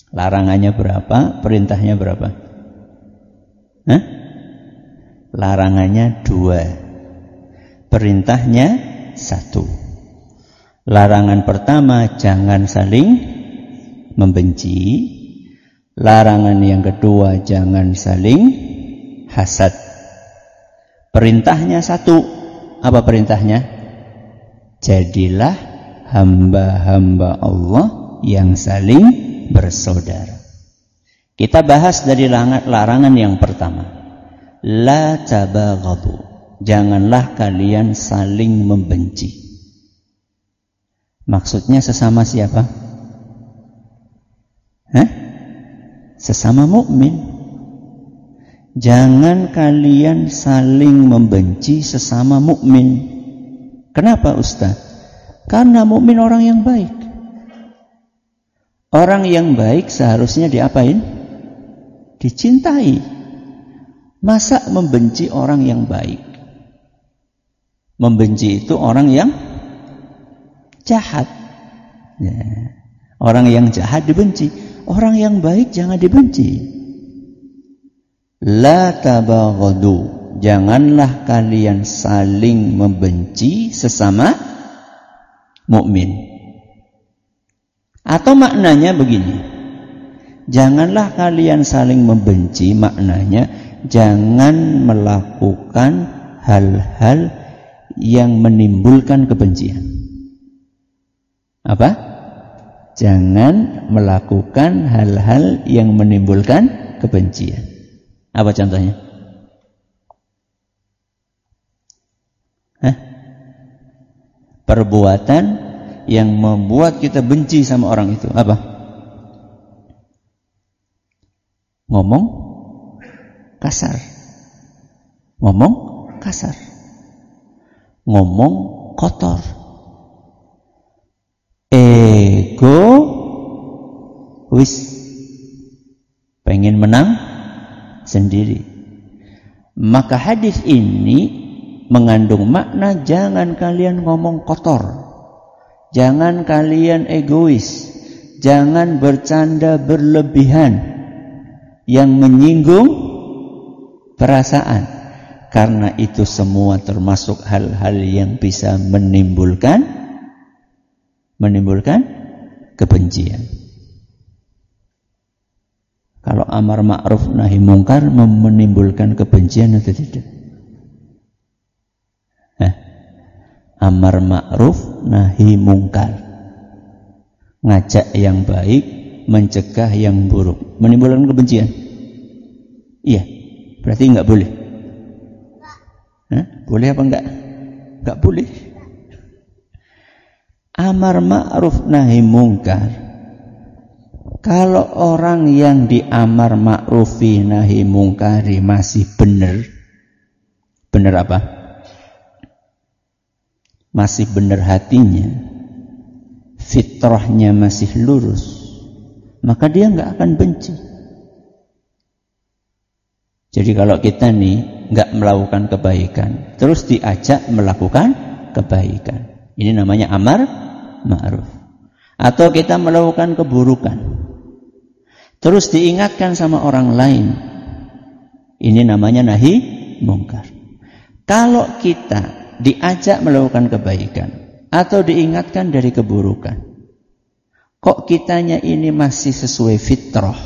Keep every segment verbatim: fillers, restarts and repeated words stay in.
Larangannya berapa, perintahnya berapa? Hah? Larangannya dua, perintahnya satu. Larangan pertama, jangan saling membenci. Larangan yang kedua, jangan saling hasad. Perintahnya satu. Apa perintahnya? Jadilah hamba-hamba Allah yang saling bersaudara. Kita bahas dari larangan yang pertama. La tabaghadu. Janganlah kalian saling membenci. Maksudnya sesama siapa? Hah? Sesama mukmin. Jangan kalian saling membenci sesama mukmin. Kenapa, Ustaz? Karena mukmin orang yang baik. Orang yang baik seharusnya diapain? Dicintai. Masa membenci orang yang baik? Membenci itu orang yang jahat. Ya. Orang yang jahat dibenci. Orang yang baik jangan dibenci. La tabaghadu. Janganlah kalian saling membenci sesama mukmin. Atau maknanya begini. Janganlah kalian saling membenci, maknanya jangan melakukan hal-hal yang menimbulkan kebencian. Apa? Jangan melakukan hal-hal yang menimbulkan kebencian. Apa contohnya? Hah? Perbuatan yang membuat kita benci sama orang itu. Apa? Ngomong kasar. Ngomong kasar. Ngomong kotor. Ego wis pengen menang sendiri. Maka hadis ini mengandung makna jangan kalian ngomong kotor. Jangan kalian egois. Jangan bercanda berlebihan yang menyinggung perasaan. Karena itu semua termasuk hal-hal yang bisa menimbulkan menimbulkan kebencian. Kalau amar ma'ruf nahi mungkar menimbulkan kebencian atau tidak? Hah? Amar ma'ruf nahi mungkar, ngajak yang baik, mencegah yang buruk, menimbulkan kebencian? Iya, berarti enggak boleh. Hah? Boleh apa enggak? Enggak boleh. Amar ma'ruf nahi mungkar, kalau orang yang diamar ma'rufi nahi mungkari masih benar, benar apa? Masih benar hatinya, fitrahnya masih lurus, maka dia enggak akan benci. Jadi kalau kita nih enggak melakukan kebaikan, terus diajak melakukan kebaikan, ini namanya amar ma'ruf. Atau kita melakukan keburukan, terus diingatkan sama orang lain, ini namanya nahi mungkar. Kalau kita diajak melakukan kebaikan atau diingatkan dari keburukan, kok kitanya ini masih sesuai fitrah,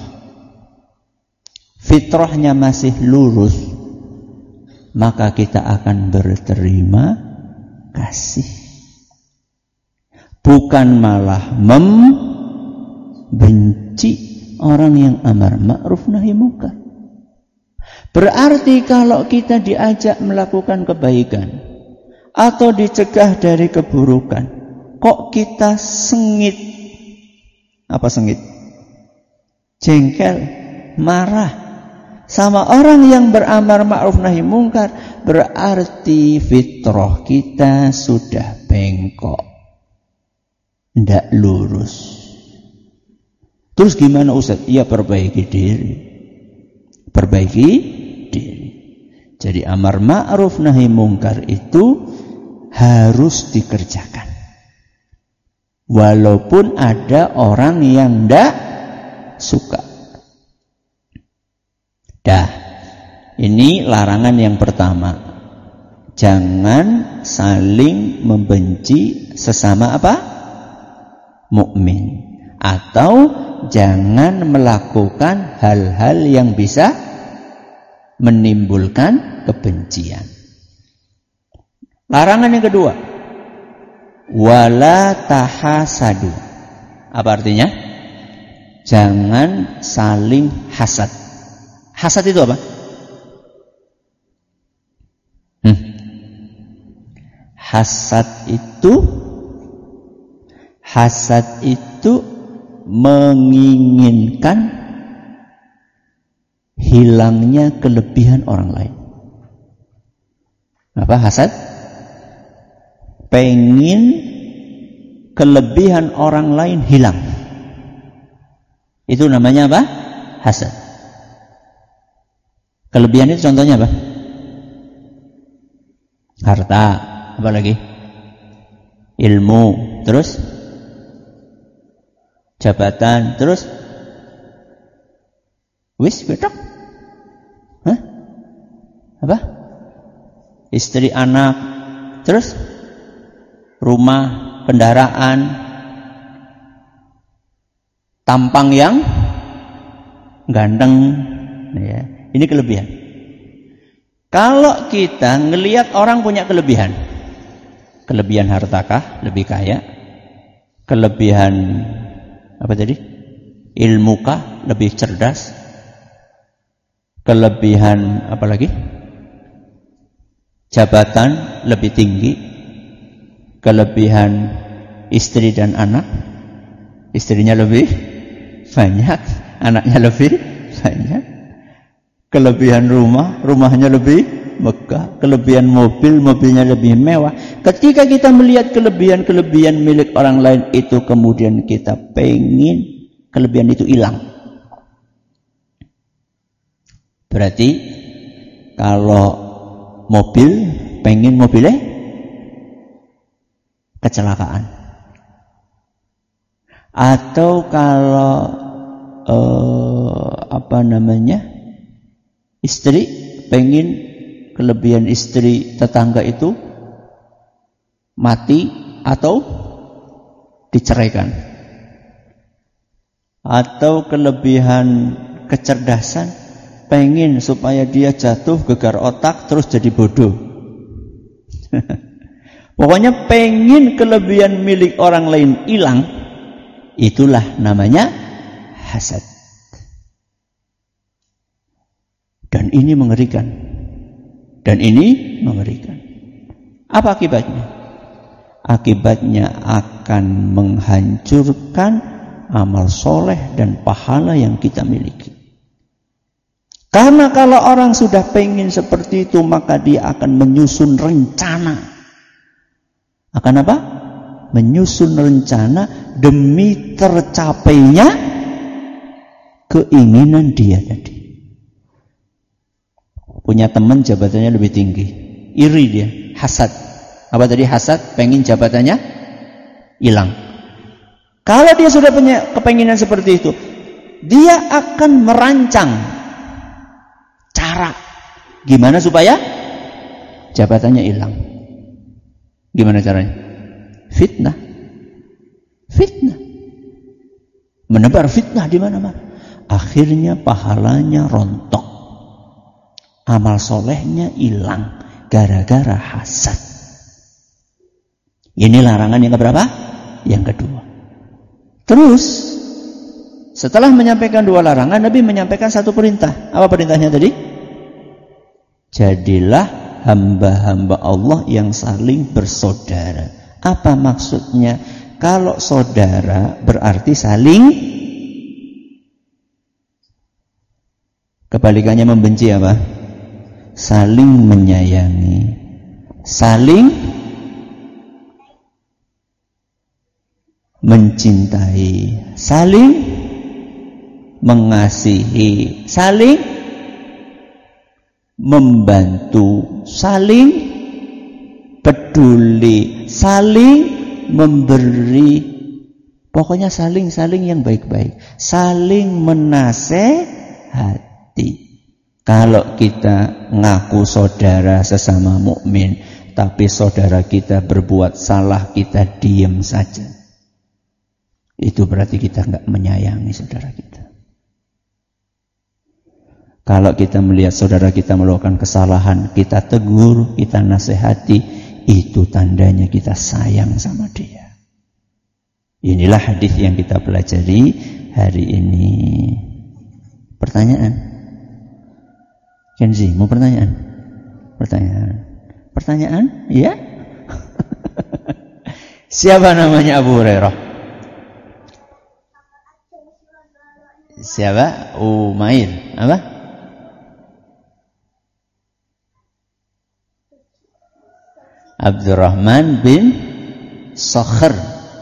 fitrahnya masih lurus, maka kita akan berterima kasih. Bukan malah membenci orang yang amar ma'ruf nahi mungkar. Berarti kalau kita diajak melakukan kebaikan atau dicegah dari keburukan, kok kita sengit? Apa sengit? Jengkel, marah sama orang yang beramar ma'ruf nahi mungkar, berarti fitrah kita sudah bengkok, ndak lurus. Terus gimana Ustaz? Ya perbaiki diri. Perbaiki diri. Jadi amar ma'ruf nahi mungkar itu harus dikerjakan. Walaupun ada orang yang ndak suka. Dah, ini larangan yang pertama. Jangan saling membenci sesama apa? Mukmin. Atau jangan melakukan hal-hal yang bisa menimbulkan kebencian. Larangan yang kedua, wala tahasadu. Apa artinya? Jangan saling hasad. Hasad itu apa? Hmm. Hasad itu Hasad itu menginginkan hilangnya kelebihan orang lain. Apa hasad? Pengen kelebihan orang lain hilang. Itu namanya apa? Hasad. Kelebihan itu contohnya apa? Harta, apa lagi? Ilmu, terus jabatan, terus wis betok. Hah? Apa? Istri, anak, terus rumah, kendaraan, tampang yang ganteng, ya. Ini kelebihan. Kalau kita ngelihat orang punya kelebihan, kelebihan hartakah, lebih kaya, kelebihan apa tadi? Ilmukah, lebih cerdas, kelebihan apa lagi? Jabatan lebih tinggi, kelebihan istri dan anak, istrinya lebih banyak, anaknya lebih banyak, kelebihan rumah, rumahnya lebih megah, kelebihan mobil, mobilnya lebih mewah. Ketika kita melihat kelebihan-kelebihan milik orang lain itu, kemudian kita pengen kelebihan itu hilang. Berarti kalau mobil, pengen mobilnya kecelakaan. Atau kalau eh, apa namanya, istri, pengen kelebihan istri tetangga itu mati atau diceraikan. Atau kelebihan kecerdasan, pengen supaya dia jatuh gegar otak terus jadi bodoh. Pokoknya pengen kelebihan milik orang lain hilang. Itulah namanya hasad. Dan ini mengerikan. Dan ini mengerikan. Apa akibatnya? Akibatnya akan menghancurkan amal soleh dan pahala yang kita miliki. Karena kalau orang sudah pengen seperti itu, maka dia akan menyusun rencana. Akan apa? Menyusun rencana demi tercapainya keinginan dia tadi. Punya teman jabatannya lebih tinggi, iri dia, hasad. Apa tadi hasad? Pengen jabatannya hilang. Kalau dia sudah punya kepenginan seperti itu, dia akan merancang cara gimana supaya jabatannya hilang. Gimana caranya? Fitnah. Fitnah. Menebar fitnah di mana-mana. Akhirnya pahalanya rontok. Amal solehnya hilang gara-gara hasad. Ini larangan yang keberapa? Yang kedua. Terus setelah menyampaikan dua larangan, Nabi menyampaikan satu perintah. Apa perintahnya tadi? Jadilah hamba-hamba Allah yang saling bersaudara. Apa maksudnya? Kalau saudara berarti saling, kebalikannya membenci apa? Saling menyayangi, saling mencintai, saling mengasihi, saling membantu, saling peduli, saling memberi Pokoknya saling-saling yang baik-baik. Saling menasehati. Kalau kita ngaku saudara sesama mukmin, tapi saudara kita berbuat salah, kita diam saja. Itu berarti kita enggak menyayangi saudara kita. Kalau kita melihat saudara kita melakukan kesalahan, kita tegur, kita nasihati, itu tandanya kita sayang sama dia. Inilah hadis yang kita pelajari hari ini. Pertanyaan? Kenzi, mau pertanyaan? Pertanyaan? Pertanyaan? Iya? Siapa namanya Abu Hurairah? Siapa? Umair. Apa? Abdurrahman bin Sakhr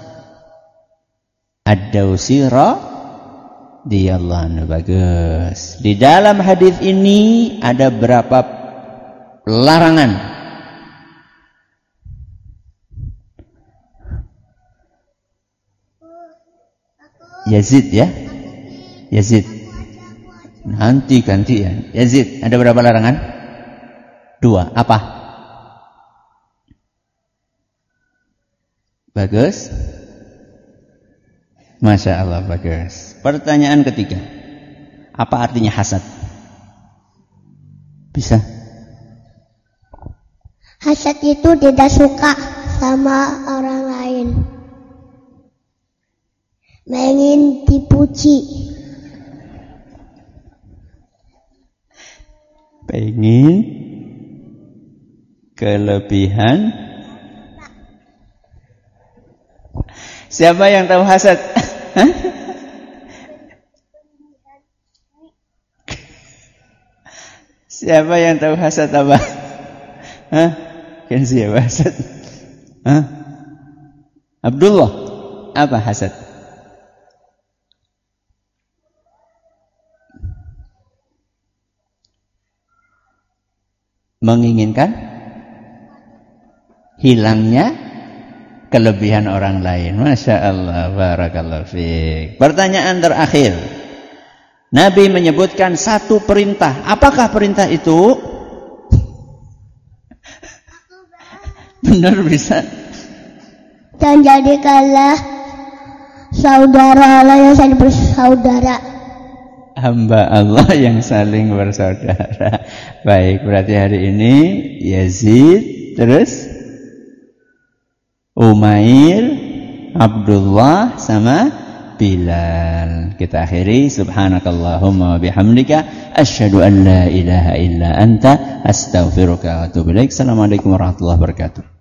Ad-Dawsi radhiyallahu anhu. Bagus. Di dalam hadis ini ada berapa larangan? Yazid ya? Yazid. Nanti gantian. Yazid, ada berapa larangan? Dua. Apa? Bagus. Masya Allah, bagus. Pertanyaan ketiga. Apa artinya hasad? Bisa? Hasad itu tidak suka sama orang lain. Ingin dipuji. Pengen kelebihan. Siapa yang tahu hasad? Siapa yang tahu hasad apa? Hah? Kan siapa hasad? Hah? Abdullah, apa hasad? Menginginkan hilangnya kelebihan orang lain. Masya Allah, barakallahu fiik. Pertanyaan terakhir. Nabi menyebutkan satu perintah. Apakah perintah itu? Benar bisa. Dan jadikanlah saudara Allah yang saling bersaudara. Hamba Allah yang saling bersaudara. Baik, berarti hari ini Yazid, terus Umair, Abdullah sama Bilal. Kita akhiri. Subhanakallahumma wa bihamdika asyhadu an la ilaha illa anta astaghfiruka wa atubu ilaik. Assalamualaikum warahmatullahi wabarakatuh.